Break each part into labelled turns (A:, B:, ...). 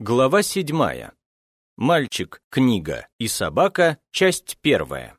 A: Глава 7. Мальчик, книга и собака. Часть 1.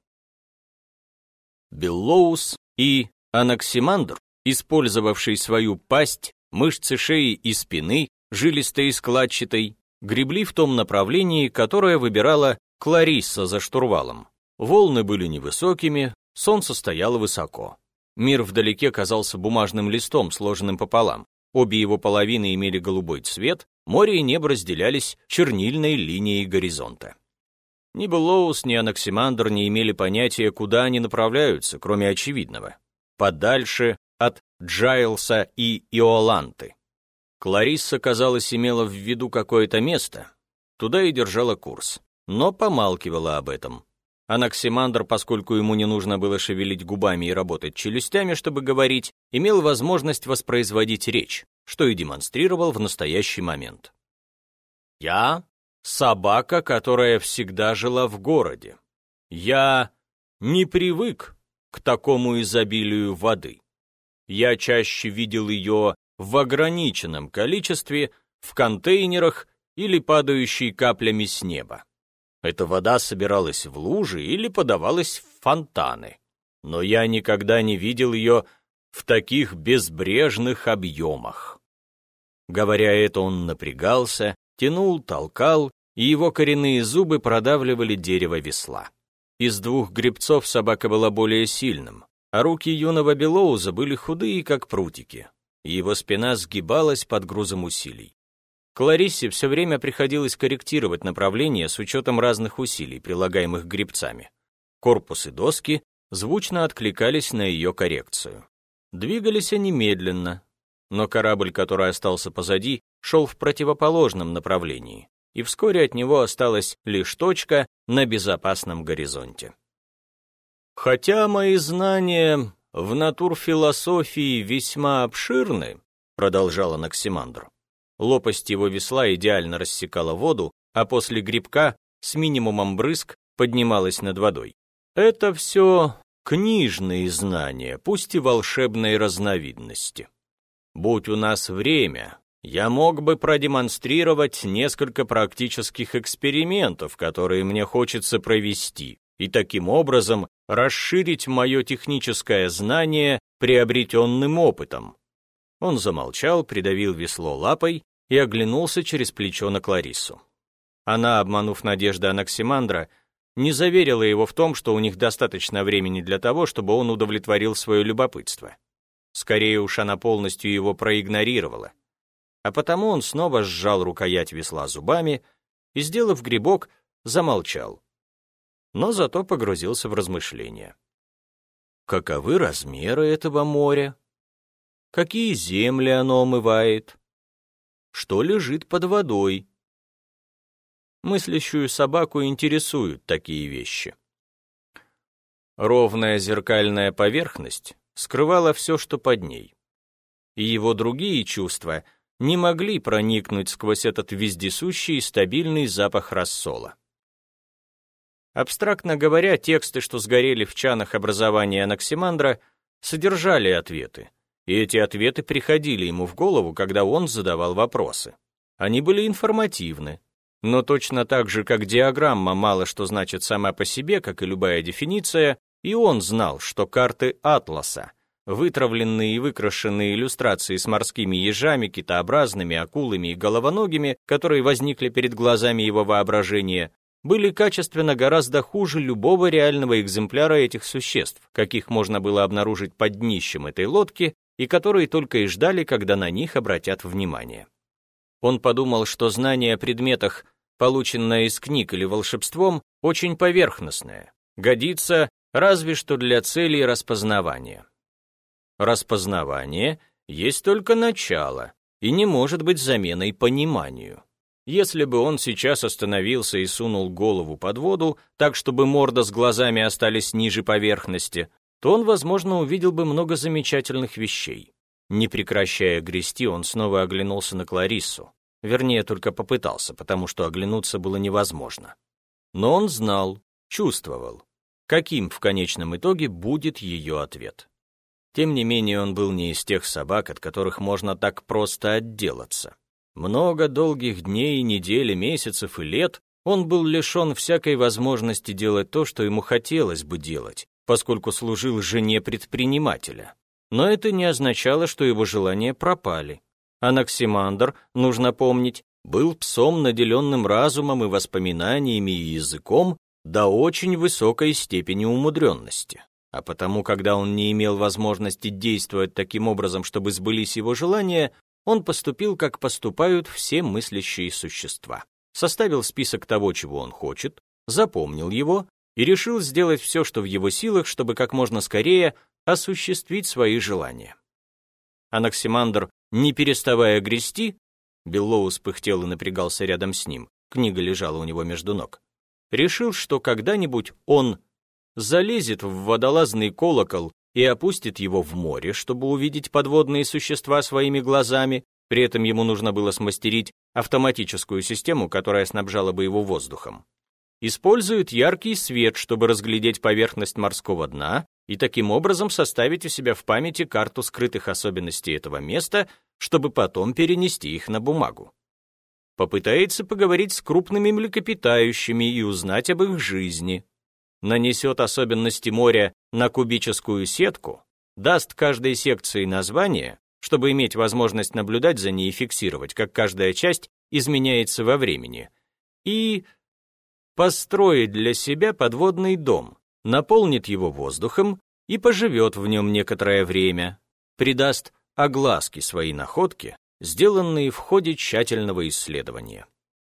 A: Беллоус и Анаксимандр, использовавший свою пасть, мышцы шеи и спины, жилистой и складчатой, гребли в том направлении, которое выбирала Кларисса за штурвалом. Волны были невысокими, солнце стояло высоко. Мир вдалеке казался бумажным листом, сложенным пополам. Обе его половины имели голубой цвет, море и небо разделялись чернильной линией горизонта. Ни Беллоус, ни Анаксимандр не имели понятия, куда они направляются, кроме очевидного. Подальше от Джайлса и Иоланты. Кларисса, казалось, имела в виду какое-то место, туда и держала курс, но помалкивала об этом. Анаксимандр, поскольку ему не нужно было шевелить губами и работать челюстями, чтобы говорить, имел возможность воспроизводить речь, что и демонстрировал в настоящий момент. «Я — собака, которая всегда жила в городе. Я не привык к такому изобилию воды. Я чаще видел ее в ограниченном количестве, в контейнерах или падающей каплями с неба. Эта вода собиралась в лужи или подавалась в фонтаны. Но я никогда не видел ее в таких безбрежных объемах». Говоря это, он напрягался, тянул, толкал, и его коренные зубы продавливали дерево весла. Из двух гребцов собака была более сильным, а руки юного Беллоуза были худые, как прутики, и его спина сгибалась под грузом усилий. Клариссе все время приходилось корректировать направление с учетом разных усилий, прилагаемых гребцами. Корпус и доски звучно откликались на ее коррекцию. Двигались они медленно, но корабль, который остался позади, шел в противоположном направлении, и вскоре от него осталась лишь точка на безопасном горизонте. «Хотя мои знания в натурфилософии весьма обширны», продолжал Анаксимандр. Лопасть его весла идеально рассекала воду, а после грибка с минимумом брызг поднималась над водой. Это все книжные знания, пусть и волшебной разновидности. Будь у нас время, я мог бы продемонстрировать несколько практических экспериментов, которые мне хочется провести, и таким образом расширить мое техническое знание приобретенным опытом. Он замолчал, придавил весло лапой и оглянулся через плечо на Клариссу. Она, обманув надежды Анаксимандра, не заверила его в том, что у них достаточно времени для того, чтобы он удовлетворил свое любопытство. Скорее уж она полностью его проигнорировала. А потому он снова сжал рукоять весла зубами и, сделав грибок, замолчал. Но зато погрузился в размышления. Каковы размеры этого моря? Какие земли оно омывает? Что лежит под водой? Мыслящую собаку интересуют такие вещи. Ровная зеркальная поверхность скрывала все, что под ней. И его другие чувства не могли проникнуть сквозь этот вездесущий и стабильный запах рассола. Абстрактно говоря, тексты, что сгорели в чанах образования Анаксимандра, содержали ответы. И эти ответы приходили ему в голову, когда он задавал вопросы. Они были информативны, но точно так же, как диаграмма мало что значит сама по себе, как и любая дефиниция, и он знал, что карты атласа, вытравленные и выкрашенные иллюстрации с морскими ежами, китообразными, акулами и головоногими, которые возникли перед глазами его воображения, были качественно гораздо хуже любого реального экземпляра этих существ, каких можно было обнаружить под днищем этой лодки, и которые только и ждали, когда на них обратят внимание. Он подумал, что знание о предметах, полученное из книг или волшебством, очень поверхностное, годится разве что для целей распознавания. Распознавание есть только начало и не может быть заменой пониманию. Если бы он сейчас остановился и сунул голову под воду, так чтобы морда с глазами остались ниже поверхности, то он, возможно, увидел бы много замечательных вещей. Не прекращая грести, он снова оглянулся на Клариссу. Вернее, только попытался, потому что оглянуться было невозможно. Но он знал, чувствовал, каким в конечном итоге будет ее ответ. Тем не менее, он был не из тех собак, от которых можно так просто отделаться. Много долгих дней, недель, месяцев и лет он был лишен всякой возможности делать то, что ему хотелось бы делать, поскольку служил жене предпринимателя. Но это не означало, что его желания пропали. Анаксимандр, нужно помнить, был псом, наделенным разумом и воспоминаниями и языком до очень высокой степени умудренности. А потому, когда он не имел возможности действовать таким образом, чтобы сбылись его желания, он поступил, как поступают все мыслящие существа. Составил список того, чего он хочет, запомнил его и решил сделать все, что в его силах, чтобы как можно скорее осуществить свои желания. Анаксимандр, не переставая грести, Беллоус пыхтел и напрягался рядом с ним, книга лежала у него между ног, решил, что когда-нибудь он залезет в водолазный колокол и опустит его в море, чтобы увидеть подводные существа своими глазами. При этом ему нужно было смастерить автоматическую систему, которая снабжала бы его воздухом. Использует яркий свет, чтобы разглядеть поверхность морского дна и таким образом составить у себя в памяти карту скрытых особенностей этого места, чтобы потом перенести их на бумагу. Попытается поговорить с крупными млекопитающими и узнать об их жизни. Нанесет особенности моря на кубическую сетку, даст каждой секции название, чтобы иметь возможность наблюдать за ней и фиксировать, как каждая часть изменяется во времени, и построит для себя подводный дом, наполнит его воздухом и поживет в нем некоторое время, придаст огласки своей находки, сделанные в ходе тщательного исследования.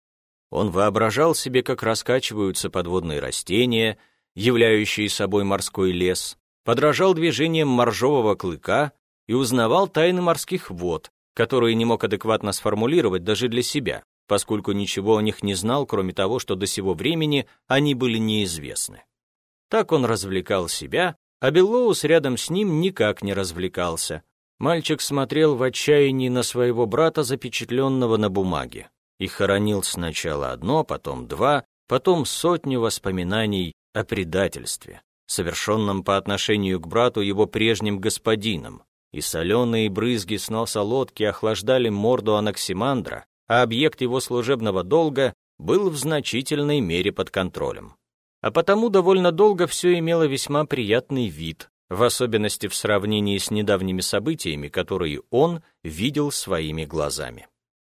A: Он воображал себе, как раскачиваются подводные растения, являющие собой морской лес, подражал движениям моржового клыка и узнавал тайны морских вод, которые не мог адекватно сформулировать даже для себя, поскольку ничего о них не знал, кроме того, что до сего времени они были неизвестны. Так он развлекал себя, а Беллоус рядом с ним никак не развлекался. Мальчик смотрел в отчаянии на своего брата, запечатленного на бумаге, и хоронил сначала одно, потом два, потом сотню воспоминаний о предательстве, совершенном по отношению к брату его прежним господином, и соленые брызги с носа лодки охлаждали морду Анаксимандра, а объект его служебного долга был в значительной мере под контролем. А потому довольно долго все имело весьма приятный вид, в особенности в сравнении с недавними событиями, которые он видел своими глазами.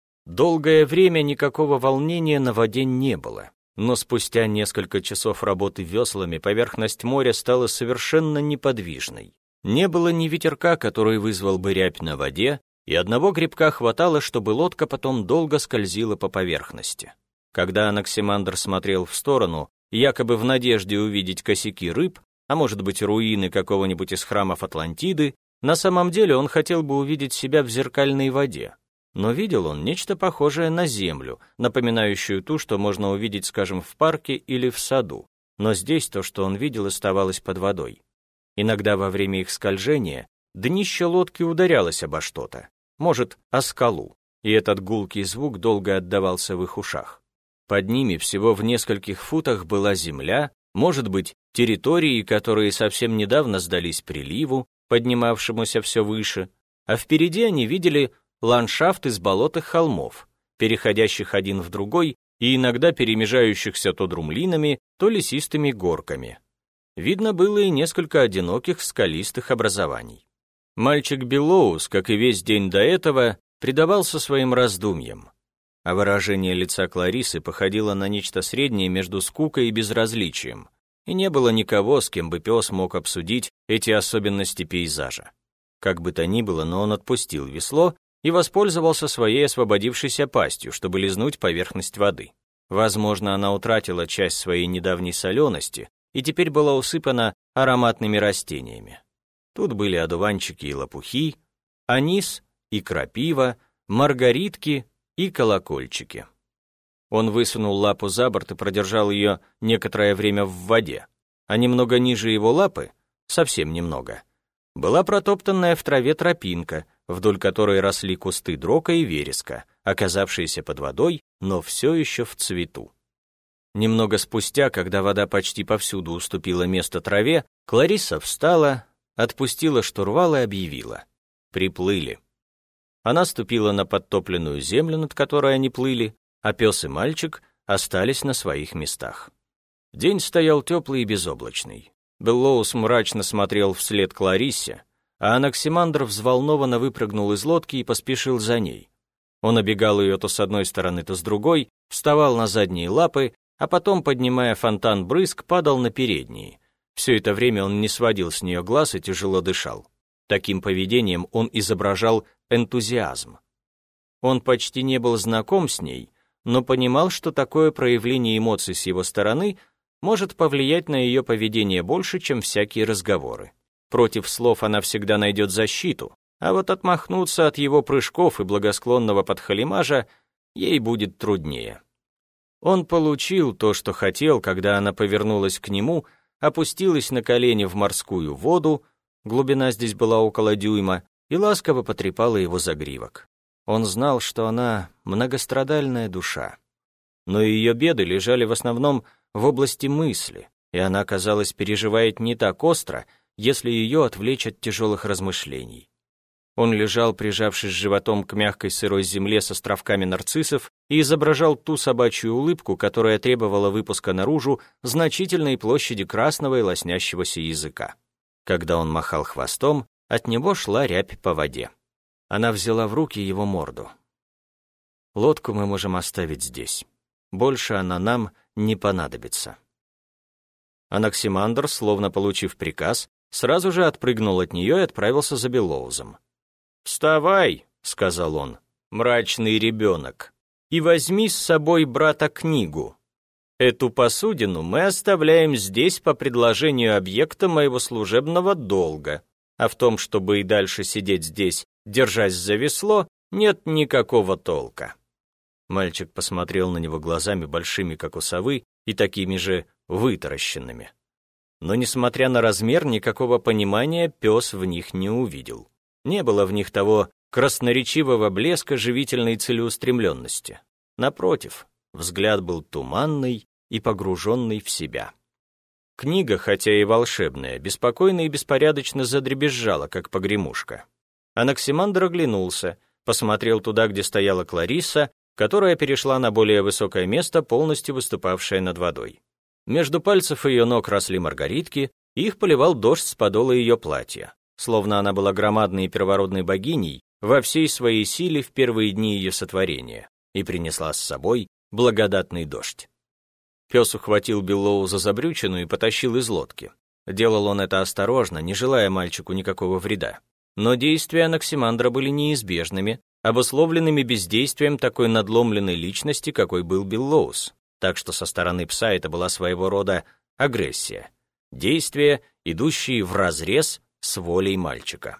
A: Долгое время никакого волнения на воде не было, но спустя несколько часов работы веслами поверхность моря стала совершенно неподвижной. Не было ни ветерка, который вызвал бы рябь на воде, и одного гребка хватало, чтобы лодка потом долго скользила по поверхности. Когда Анаксимандр смотрел в сторону, якобы в надежде увидеть косяки рыб, а может быть руины какого-нибудь из храмов Атлантиды, на самом деле он хотел бы увидеть себя в зеркальной воде. Но видел он нечто похожее на землю, напоминающую ту, что можно увидеть, скажем, в парке или в саду. Но здесь то, что он видел, оставалось под водой. Иногда во время их скольжения днище лодки ударялось обо что-то, может, о скалу, и этот гулкий звук долго отдавался в их ушах. Под ними всего в нескольких футах была земля, может быть, территории, которые совсем недавно сдались приливу, поднимавшемуся все выше, а впереди они видели ландшафт из болот и холмов, переходящих один в другой и иногда перемежающихся то друмлинами, то лесистыми горками. Видно было и несколько одиноких скалистых образований. Мальчик Беллоус, как и весь день до этого, предавался своим раздумьям, а выражение лица Кларисы походило на нечто среднее между скукой и безразличием, и не было никого, с кем бы пес мог обсудить эти особенности пейзажа. Как бы то ни было, но он отпустил весло и воспользовался своей освободившейся пастью, чтобы лизнуть поверхность воды. Возможно, она утратила часть своей недавней солености и теперь была усыпана ароматными растениями. Тут были одуванчики и лопухи, анис и крапива, маргаритки и колокольчики. Он высунул лапу за борт и продержал ее некоторое время в воде, а немного ниже его лапы, совсем немного, была протоптанная в траве тропинка, вдоль которой росли кусты дрока и вереска, оказавшиеся под водой, но все еще в цвету. Немного спустя, когда вода почти повсюду уступила место траве, Кларисса встала, отпустила штурвал и объявила: «Приплыли». Она ступила на подтопленную землю, над которой они плыли, а пес и мальчик остались на своих местах. День стоял теплый и безоблачный. Беллоус мрачно смотрел вслед Клариссе, а Анаксимандр взволнованно выпрыгнул из лодки и поспешил за ней. Он обегал ее то с одной стороны, то с другой, вставал на задние лапы, а потом, поднимая фонтан брызг, падал на передние. Все это время он не сводил с нее глаз и тяжело дышал. Таким поведением он изображал энтузиазм. Он почти не был знаком с ней, но понимал, что такое проявление эмоций с его стороны может повлиять на ее поведение больше, чем всякие разговоры. Против слов она всегда найдет защиту, а вот отмахнуться от его прыжков и благосклонного подхалимажа ей будет труднее. Он получил то, что хотел, когда она повернулась к нему, опустилась на колени в морскую воду, глубина здесь была около дюйма, и ласково потрепала его загривок. Он знал, что она многострадальная душа. Но ее беды лежали в основном в области мысли, и она, казалось, переживает не так остро, если ее отвлечь от тяжелых размышлений. Он лежал, прижавшись животом к мягкой сырой земле с островками нарциссов, и изображал ту собачью улыбку, которая требовала выпуска наружу значительной площади красного и лоснящегося языка. Когда он махал хвостом, от него шла рябь по воде. Она взяла в руки его морду. «Лодку мы можем оставить здесь. Больше она нам не понадобится». Анаксимандр, словно получив приказ, сразу же отпрыгнул от нее и отправился за Беллоузом. «Вставай», — сказал он, — «мрачный ребенок, и возьми с собой брата-книгу. Эту посудину мы оставляем здесь по предложению объекта моего служебного долга, а в том, чтобы и дальше сидеть здесь, держась за весло, нет никакого толка». Мальчик посмотрел на него глазами большими, как у совы, и такими же вытаращенными. Но, несмотря на размер, никакого понимания пес в них не увидел. Не было в них того красноречивого блеска живительной целеустремленности. Напротив, взгляд был туманный и погруженный в себя. Книга, хотя и волшебная, беспокойно и беспорядочно задребезжала, как погремушка. Анаксимандр оглянулся, посмотрел туда, где стояла Кларисса, которая перешла на более высокое место, полностью выступавшее над водой. Между пальцев ее ног росли маргаритки, и их поливал дождь с подола ее платья, словно она была громадной и первородной богиней во всей своей силе в первые дни ее сотворения, и принесла с собой благодатный дождь. Пес ухватил Беллоуза за брючину и потащил из лодки. Делал он это осторожно, не желая мальчику никакого вреда. Но действия Анаксимандра были неизбежными, обусловленными бездействием такой надломленной личности, какой был Беллоуз. Так что со стороны пса это была своего рода агрессия. Действия, идущие вразрез с волей мальчика.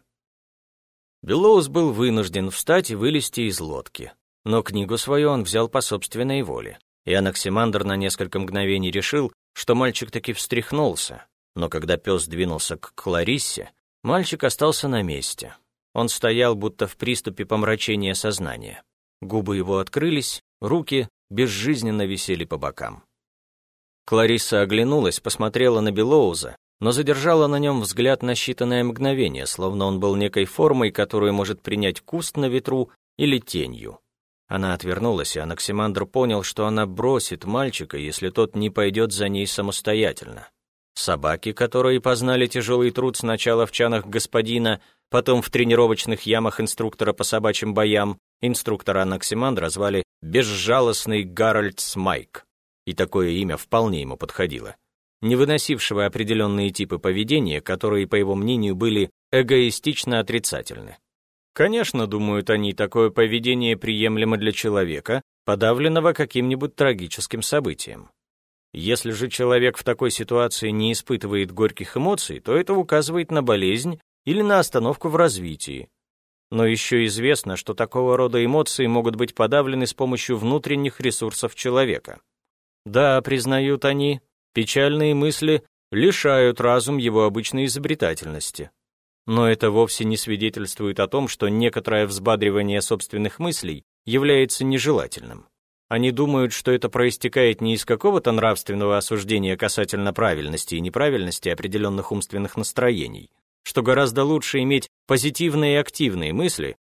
A: Беллоус был вынужден встать и вылезти из лодки. Но книгу свою он взял по собственной воле. И Анаксимандр на несколько мгновений решил, что мальчик таки встряхнулся. Но когда пес двинулся к Клариссе, мальчик остался на месте. Он стоял, будто в приступе помрачения сознания. Губы его открылись, руки безжизненно висели по бокам. Кларисса оглянулась, посмотрела на Беллоуза, но задержала на нем взгляд на считанное мгновение, словно он был некой формой, которую может принять куст на ветру или тенью. Она отвернулась, и Анаксимандр понял, что она бросит мальчика, если тот не пойдет за ней самостоятельно. Собаки, которые познали тяжелый труд сначала в чанах господина, потом в тренировочных ямах инструктора по собачьим боям, инструктора Анаксимандра звали «Безжалостный Гарольд Смайк», и такое имя вполне ему подходило, не выносившего определенные типы поведения, которые, по его мнению, были эгоистично отрицательны. Конечно, думают они, такое поведение приемлемо для человека, подавленного каким-нибудь трагическим событием. Если же человек в такой ситуации не испытывает горьких эмоций, то это указывает на болезнь или на остановку в развитии. Но еще известно, что такого рода эмоции могут быть подавлены с помощью внутренних ресурсов человека. Да, признают они, печальные мысли лишают разум его обычной изобретательности. Но это вовсе не свидетельствует о том, что некоторое взбадривание собственных мыслей является нежелательным. Они думают, что это проистекает не из какого-то нравственного осуждения касательно правильности и неправильности определенных умственных настроений, что гораздо лучше иметь позитивные и активные мысли,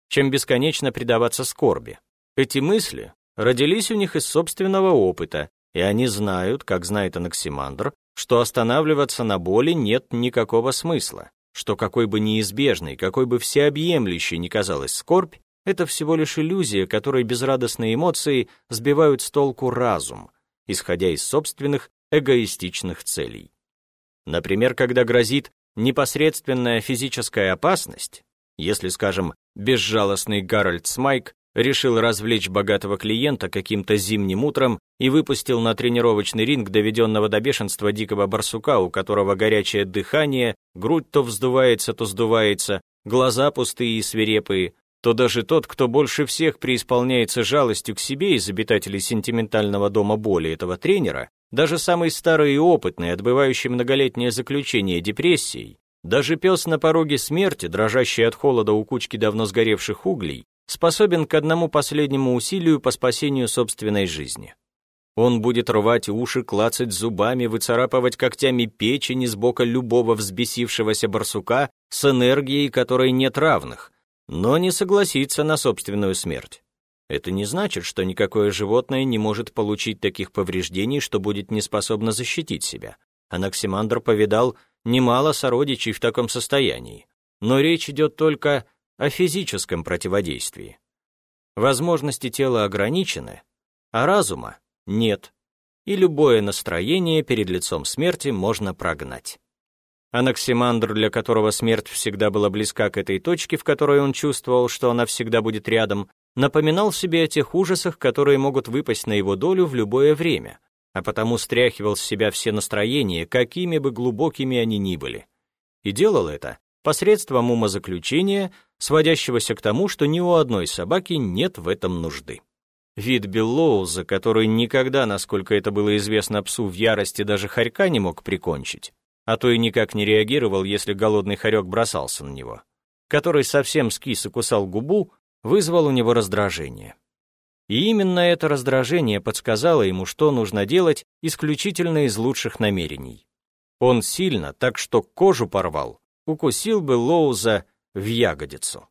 A: чем бесконечно предаваться скорби. Эти мысли родились у них из собственного опыта, и они знают, как знает Анаксимандр, что останавливаться на боли нет никакого смысла, что какой бы неизбежной, какой бы всеобъемлющей ни казалась скорбь, это всего лишь иллюзия, которой безрадостные эмоции сбивают с толку разум, исходя из собственных эгоистичных целей. Например, когда грозит непосредственная физическая опасность, если, скажем, безжалостный Гарольд Смайк решил развлечь богатого клиента каким-то зимним утром и выпустил на тренировочный ринг доведенного до бешенства дикого барсука, у которого горячее дыхание, грудь то вздувается, то сдувается, глаза пустые и свирепые, то даже тот, кто больше всех преисполняется жалостью к себе из обитателей сентиментального дома боли этого тренера, даже самый старый и опытный, отбывающий многолетнее заключение депрессией, даже пес на пороге смерти, дрожащий от холода у кучки давно сгоревших углей, способен к одному последнему усилию по спасению собственной жизни. Он будет рвать уши, клацать зубами, выцарапывать когтями печень из бока любого взбесившегося барсука с энергией, которой нет равных, но не согласится на собственную смерть. Это не значит, что никакое животное не может получить таких повреждений, что будет неспособно защитить себя. Анаксимандр повидал немало сородичей в таком состоянии, но речь идет только о физическом противодействии. Возможности тела ограничены, а разума нет, и любое настроение перед лицом смерти можно прогнать. Анаксимандр, для которого смерть всегда была близка к этой точке, в которой он чувствовал, что она всегда будет рядом, напоминал себе о тех ужасах, которые могут выпасть на его долю в любое время, а потому стряхивал с себя все настроения, какими бы глубокими они ни были. И делал это посредством умозаключения, сводящегося к тому, что ни у одной собаки нет в этом нужды. Вид Беллоуза, который никогда, насколько это было известно псу, в ярости даже хорька не мог прикончить, а то и никак не реагировал, если голодный хорек бросался на него, который совсем скис и кусал губу, вызвал у него раздражение. И именно это раздражение подсказало ему, что нужно делать исключительно из лучших намерений. Он сильно, так что кожу порвал, укусил Беллоуза в ягодицу.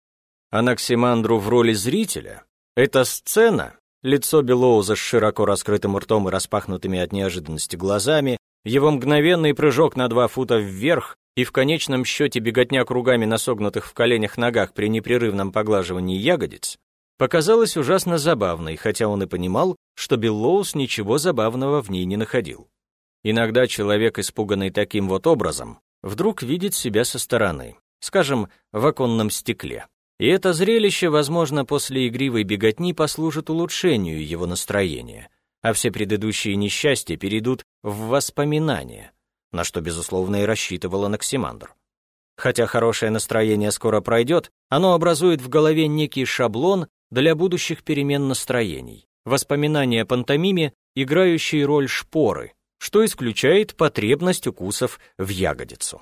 A: Анаксимандру в роли зрителя эта сцена, лицо Беллоуза с широко раскрытым ртом и распахнутыми от неожиданности глазами, его мгновенный прыжок на 2 фута вверх и в конечном счете беготня кругами на согнутых в коленях ногах при непрерывном поглаживании ягодиц, показалась ужасно забавной, хотя он и понимал, что Беллоуз ничего забавного в ней не находил. Иногда человек, испуганный таким вот образом, вдруг видит себя со стороны, скажем, в оконном стекле. И это зрелище, возможно, после игривой беготни послужит улучшению его настроения, а все предыдущие несчастья перейдут в воспоминания, на что, безусловно, и рассчитывал Анаксимандр. Хотя хорошее настроение скоро пройдет, оно образует в голове некий шаблон для будущих перемен настроений, воспоминания о пантомиме, играющие роль шпоры, что исключает потребность укусов в ягодицу.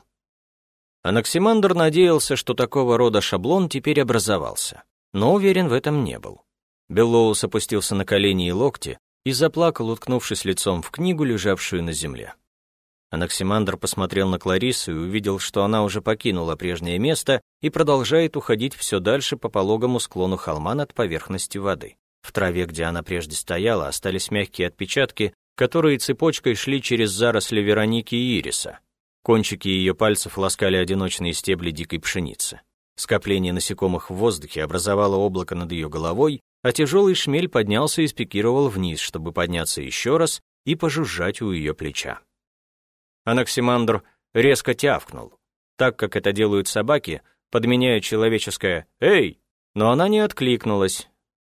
A: Анаксимандр надеялся, что такого рода шаблон теперь образовался, но уверен в этом не был. Беллоус опустился на колени и локти и заплакал, уткнувшись лицом в книгу, лежавшую на земле. Анаксимандр посмотрел на Клариссу и увидел, что она уже покинула прежнее место и продолжает уходить все дальше по пологому склону холма над поверхностью воды. В траве, где она прежде стояла, остались мягкие отпечатки, которые цепочкой шли через заросли Вероники и Ириса. Кончики ее пальцев ласкали одиночные стебли дикой пшеницы. Скопление насекомых в воздухе образовало облако над ее головой, а тяжелый шмель поднялся и спикировал вниз, чтобы подняться еще раз и пожужжать у ее плеча. Анаксимандр резко тявкнул, так как это делают собаки, подменяя человеческое «Эй!», но она не откликнулась.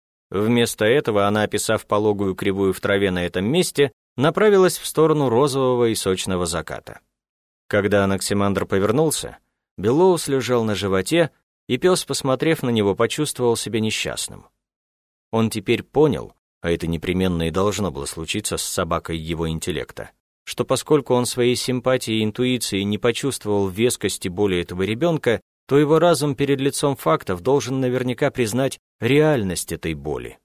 A: Вместо этого она, описав пологую кривую в траве на этом месте, направилась в сторону розового и сочного заката. Когда Анаксимандр повернулся, Беллоус лежал на животе, и пес, посмотрев на него, почувствовал себя несчастным. Он теперь понял, а это непременно и должно было случиться с собакой его интеллекта, что поскольку он своей симпатией и интуицией не почувствовал вескости боли этого ребенка, то его разум перед лицом фактов должен наверняка признать реальность этой боли.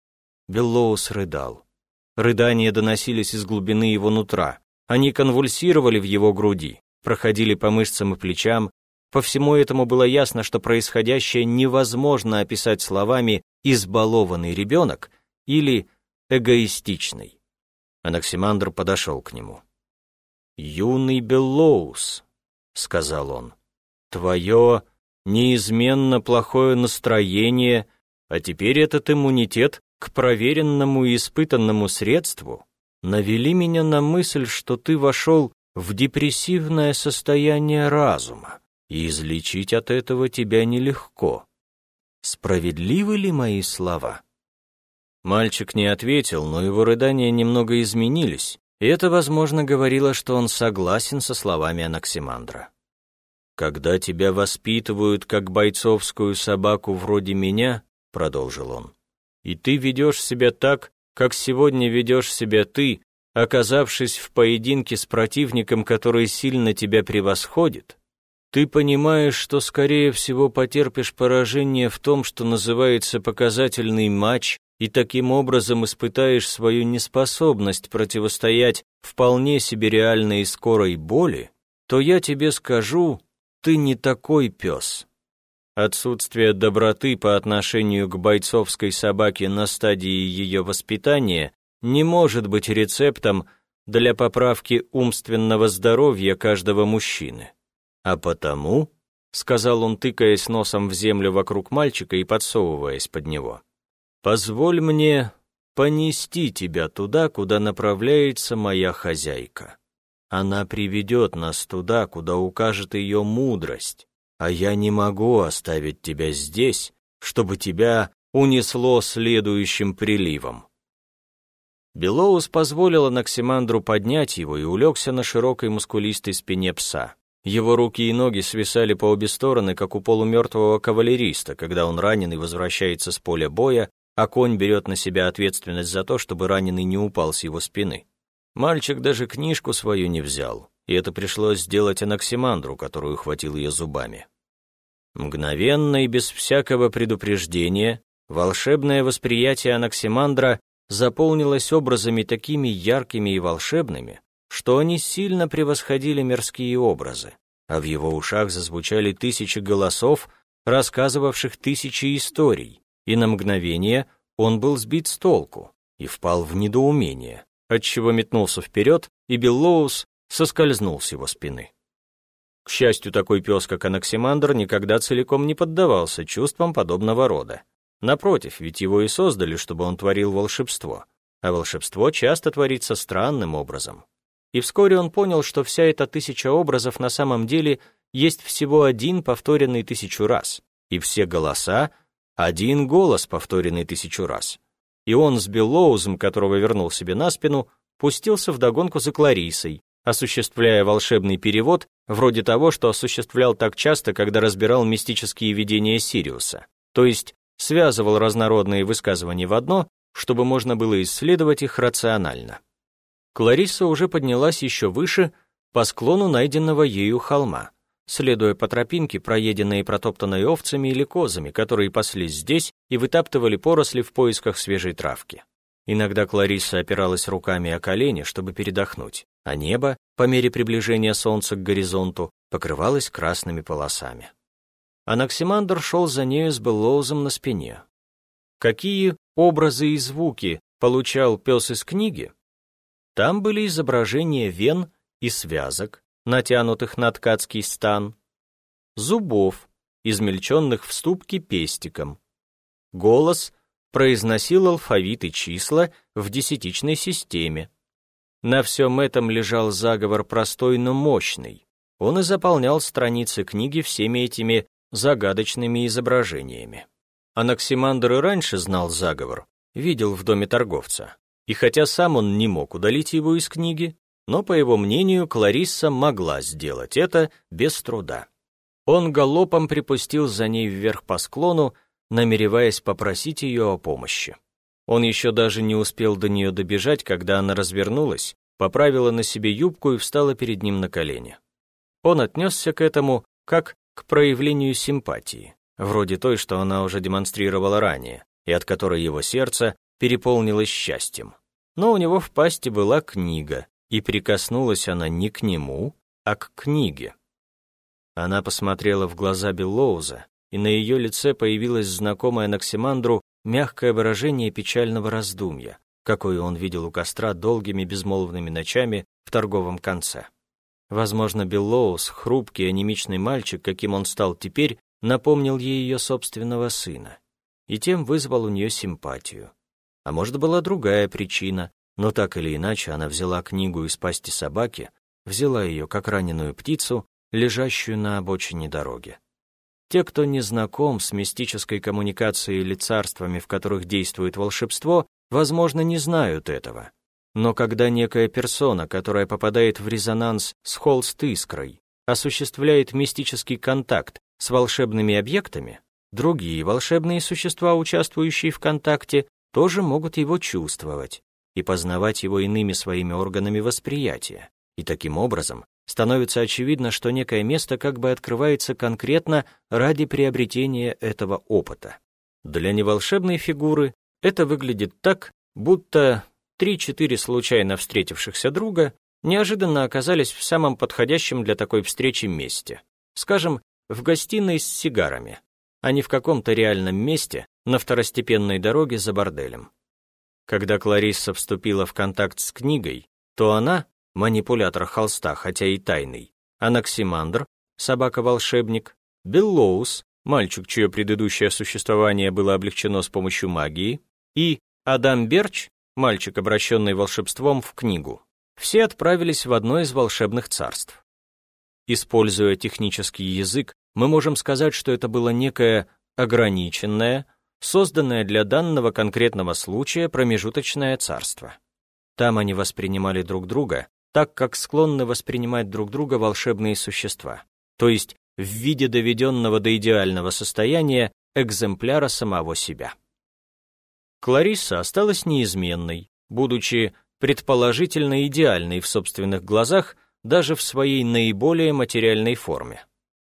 A: Беллоус рыдал. Рыдания доносились из глубины его нутра. Они конвульсировали в его груди, проходили по мышцам и плечам, По всему этому было ясно, что происходящее невозможно описать словами «избалованный ребенок» или «эгоистичный». Анаксимандр подошел к нему. «Юный Беллоус», — сказал он, — «твое неизменно плохое настроение, а теперь этот иммунитет к проверенному и испытанному средству навели меня на мысль, что ты вошел в депрессивное состояние разума, и излечить от этого тебя нелегко. Справедливы ли мои слова?» Мальчик не ответил, но его рыдания немного изменились, и это, возможно, говорило, что он согласен со словами Анаксимандра. «Когда тебя воспитывают как бойцовскую собаку вроде меня, — продолжил он, — и ты ведешь себя так, как сегодня ведешь себя ты, оказавшись в поединке с противником, который сильно тебя превосходит, ты понимаешь, что, скорее всего, потерпишь поражение в том, что называется показательный матч, и таким образом испытаешь свою неспособность противостоять вполне себе реальной и скорой боли, то я тебе скажу, ты не такой пес. Отсутствие доброты по отношению к бойцовской собаке на стадии ее воспитания не может быть рецептом для поправки умственного здоровья каждого мужчины. А потому, — сказал он, тыкаясь носом в землю вокруг мальчика и подсовываясь под него, — позволь мне понести тебя туда, куда направляется моя хозяйка. Она приведет нас туда, куда укажет ее мудрость, а я не могу оставить тебя здесь, чтобы тебя унесло следующим приливом». Беллоус позволил Анаксимандру поднять его и улегся на широкой мускулистой спине пса. Его руки и ноги свисали по обе стороны, как у полумертвого кавалериста, когда он раненый возвращается с поля боя, а конь берет на себя ответственность за то, чтобы раненый не упал с его спины. Мальчик даже книжку свою не взял, и это пришлось сделать Анаксимандру, который ухватил ее зубами. Мгновенно и без всякого предупреждения волшебное восприятие Анаксимандра заполнилось образами такими яркими и волшебными, что они сильно превосходили мирские образы, а в его ушах зазвучали тысячи голосов, рассказывавших тысячи историй, и на мгновение он был сбит с толку и впал в недоумение, отчего метнулся вперед, и Беллоус соскользнул с его спины. К счастью, такой пес, как Анаксимандр, никогда целиком не поддавался чувствам подобного рода. Напротив, ведь его и создали, чтобы он творил волшебство, а волшебство часто творится странным образом. И вскоре он понял, что вся эта тысяча образов на самом деле есть всего один, повторенный 1000 раз, и все голоса — один голос, повторенный 1000 раз. И он с Беллоузом, которого вернул себе на спину, пустился вдогонку за Клариссой, осуществляя волшебный перевод, вроде того, что осуществлял так часто, когда разбирал мистические видения Сириуса, то есть связывал разнородные высказывания в одно, чтобы можно было исследовать их рационально. Кларисса уже поднялась еще выше по склону найденного ею холма, следуя по тропинке, проеденной и протоптанной овцами или козами, которые паслись здесь и вытаптывали поросли в поисках свежей травки. Иногда Кларисса опиралась руками о колени, чтобы передохнуть, а небо, по мере приближения солнца к горизонту, покрывалось красными полосами. Анаксимандр шел за нею с Беллоузом на спине. Какие образы и звуки получал пес из книги? Там были изображения вен и связок, натянутых на ткацкий стан, зубов, измельченных в ступке пестиком. Голос произносил алфавит и числа в десятичной системе. На всем этом лежал заговор простой, но мощный. Он и заполнял страницы книги всеми этими загадочными изображениями. Анаксимандр и раньше знал заговор, видел в доме торговца. И хотя сам он не мог удалить его из книги, но, по его мнению, Кларисса могла сделать это без труда. Он галопом припустил за ней вверх по склону, намереваясь попросить ее о помощи. Он еще даже не успел до нее добежать, когда она развернулась, поправила на себе юбку и встала перед ним на колени. Он отнесся к этому как к проявлению симпатии, вроде той, что она уже демонстрировала ранее, и от которой его сердце переполнилось счастьем. Но у него в пасти была книга, и прикоснулась она не к нему, а к книге. Она посмотрела в глаза Беллоуза, и на ее лице появилось знакомое Анаксимандру мягкое выражение печального раздумья, какое он видел у костра долгими безмолвными ночами в торговом конце. Возможно, Беллоуз, хрупкий анемичный мальчик, каким он стал теперь, напомнил ей ее собственного сына, и тем вызвал у нее симпатию. А может, была другая причина, но так или иначе она взяла книгу из пасти собаки, взяла ее как раненую птицу, лежащую на обочине дороги. Те, кто не знаком с мистической коммуникацией или царствами, в которых действует волшебство, возможно, не знают этого. Но когда некая персона, которая попадает в резонанс с Холст-искрой, осуществляет мистический контакт с волшебными объектами, другие волшебные существа, участвующие в контакте, тоже могут его чувствовать и познавать его иными своими органами восприятия. И таким образом становится очевидно, что некое место как бы открывается конкретно ради приобретения этого опыта. Для неволшебной фигуры это выглядит так, будто 3-4 случайно встретившихся друга неожиданно оказались в самом подходящем для такой встречи месте. Скажем, в гостиной с сигарами, а не в каком-то реальном месте на второстепенной дороге за борделем. Когда Кларисса вступила в контакт с книгой, то она, манипулятор холста, хотя и тайный, Анаксимандр, собака-волшебник, Беллоуз, мальчик, чье предыдущее существование было облегчено с помощью магии, и Адам Берч, мальчик, обращенный волшебством в книгу, все отправились в одно из волшебных царств. Используя технический язык, мы можем сказать, что это было некое ограниченное, созданное для данного конкретного случая промежуточное царство. Там они воспринимали друг друга так, как склонны воспринимать друг друга волшебные существа, то есть в виде доведенного до идеального состояния экземпляра самого себя. Кларисса осталась неизменной, будучи предположительно идеальной в собственных глазах даже в своей наиболее материальной форме.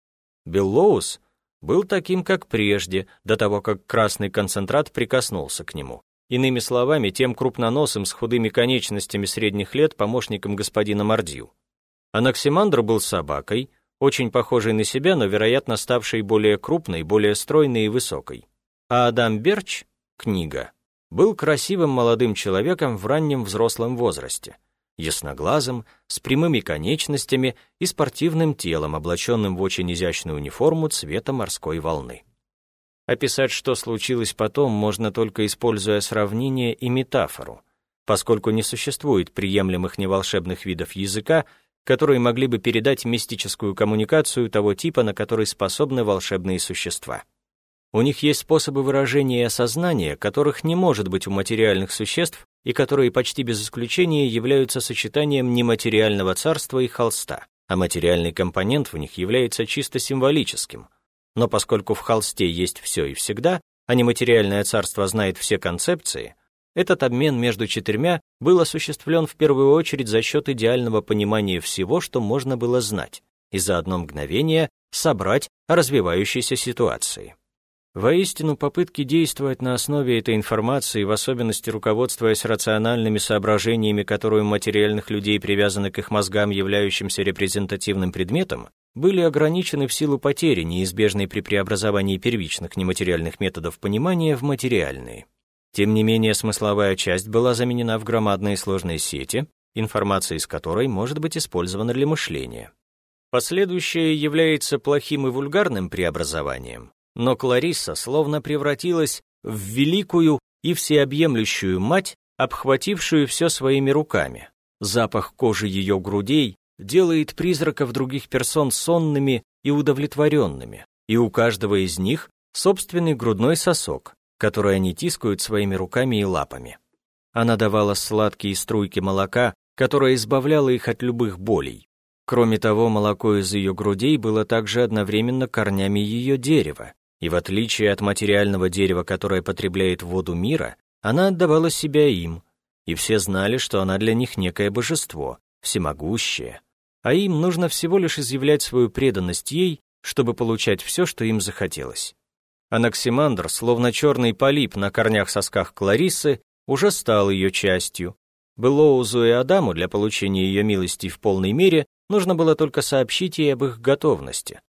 A: Беллоуз был таким, как прежде, до того, как красный концентрат прикоснулся к нему. Иными словами, тем крупноносым с худыми конечностями средних лет помощником господина Мордью. Анаксимандр был собакой, очень похожей на себя, но, вероятно, ставшей более крупной, более стройной и высокой. А Адам Берч, книга, был красивым молодым человеком в раннем взрослом возрасте, ясноглазым, с прямыми конечностями и спортивным телом, облаченным в очень изящную униформу цвета морской волны. Описать, что случилось потом, можно только используя сравнение и метафору, поскольку не существует приемлемых неволшебных видов языка, которые могли бы передать мистическую коммуникацию того типа, на который способны волшебные существа. У них есть способы выражения и осознания, которых не может быть у материальных существ и которые почти без исключения являются сочетанием нематериального царства и холста, а материальный компонент в них является чисто символическим. Но поскольку в холсте есть все и всегда, а нематериальное царство знает все концепции, этот обмен между четырьмя был осуществлен в первую очередь за счет идеального понимания всего, что можно было знать, и за одно мгновение собрать о развивающейся ситуации. Воистину, попытки действовать на основе этой информации, в особенности руководствуясь рациональными соображениями, которые у материальных людей привязаны к их мозгам, являющимся репрезентативным предметом, были ограничены в силу потери, неизбежной при преобразовании первичных нематериальных методов понимания в материальные. Тем не менее, смысловая часть была заменена в громадные сложные сети, информация из которой может быть использована для мышления. Последующее является плохим и вульгарным преобразованием, но Кларисса словно превратилась в великую и всеобъемлющую мать, обхватившую все своими руками. Запах кожи ее грудей делает призраков других персон сонными и удовлетворенными, и у каждого из них собственный грудной сосок, который они тискают своими руками и лапами. Она давала сладкие струйки молока, которое избавляло их от любых болей. Кроме того, молоко из ее грудей было также одновременно корнями ее дерева, и в отличие от материального дерева, которое потребляет воду мира, она отдавала себя им, и все знали, что она для них некое божество, всемогущее, а им нужно всего лишь изъявлять свою преданность ей, чтобы получать все, что им захотелось. Анаксимандр, словно черный полип на корнях-сосках Клариссы, уже стал ее частью. Беллоузу и Адаму для получения ее милости в полной мере нужно было только сообщить ей об их готовности,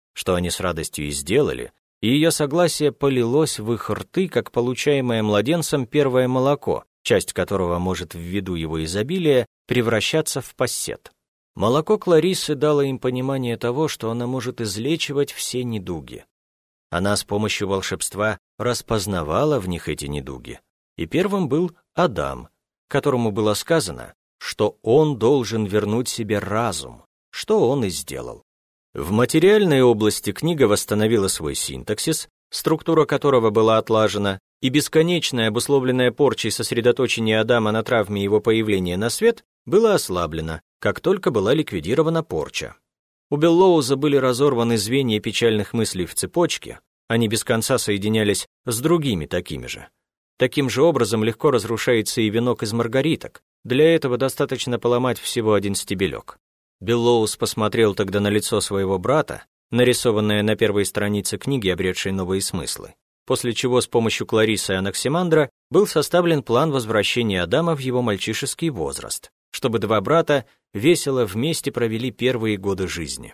A: что они с радостью и сделали, и ее согласие полилось в их рты, как получаемое младенцем первое молоко, часть которого может ввиду его изобилия превращаться в пассет. Молоко Клариссы дало им понимание того, что она может излечивать все недуги. Она с помощью волшебства распознавала в них эти недуги. И первым был Адам, которому было сказано, что он должен вернуть себе разум, что он и сделал. В материальной области книга восстановила свой синтаксис, структура которого была отлажена, и бесконечное обусловленное порчей сосредоточение Адама на травме его появления на свет было ослаблено, как только была ликвидирована порча. У Беллоуза были разорваны звенья печальных мыслей в цепочке, они без конца соединялись с другими такими же. Таким же образом легко разрушается и венок из маргариток, для этого достаточно поломать всего один стебелек. Беллоуз посмотрел тогда на лицо своего брата, нарисованное на первой странице книги, обретшей новые смыслы, после чего с помощью Клариссы и Анаксимандра был составлен план возвращения Адама в его мальчишеский возраст, чтобы два брата весело вместе провели первые годы жизни.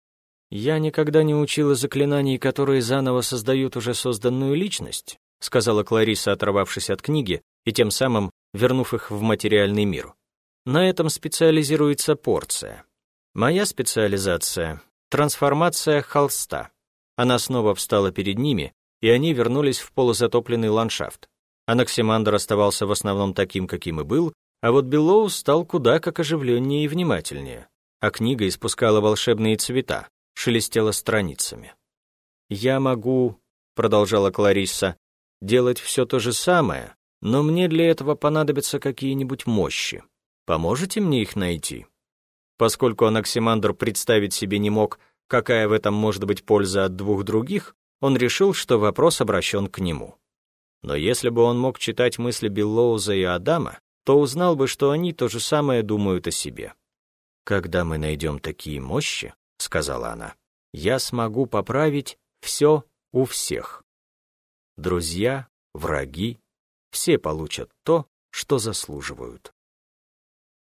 A: «Я никогда не учила заклинаний, которые заново создают уже созданную личность», сказала Кларисса, оторвавшись от книги и тем самым вернув их в материальный мир. «На этом специализируется порция. Моя специализация — трансформация холста». Она снова встала перед ними, и они вернулись в полузатопленный ландшафт. Анаксимандр оставался в основном таким, каким и был, а вот Беллоуз стал куда как оживленнее и внимательнее, а книга испускала волшебные цвета, шелестела страницами. «Я могу», — продолжала Кларисса, — «делать все то же самое, но мне для этого понадобятся какие-нибудь мощи. Поможете мне их найти?» Поскольку Анаксимандр представить себе не мог, какая в этом может быть польза от двух других, он решил, что вопрос обращен к нему. Но если бы он мог читать мысли Беллоуза и Адама, то узнал бы, что они то же самое думают о себе. «Когда мы найдем такие мощи, — сказала она, — я смогу поправить все у всех. Друзья, враги, все получат то, что заслуживают».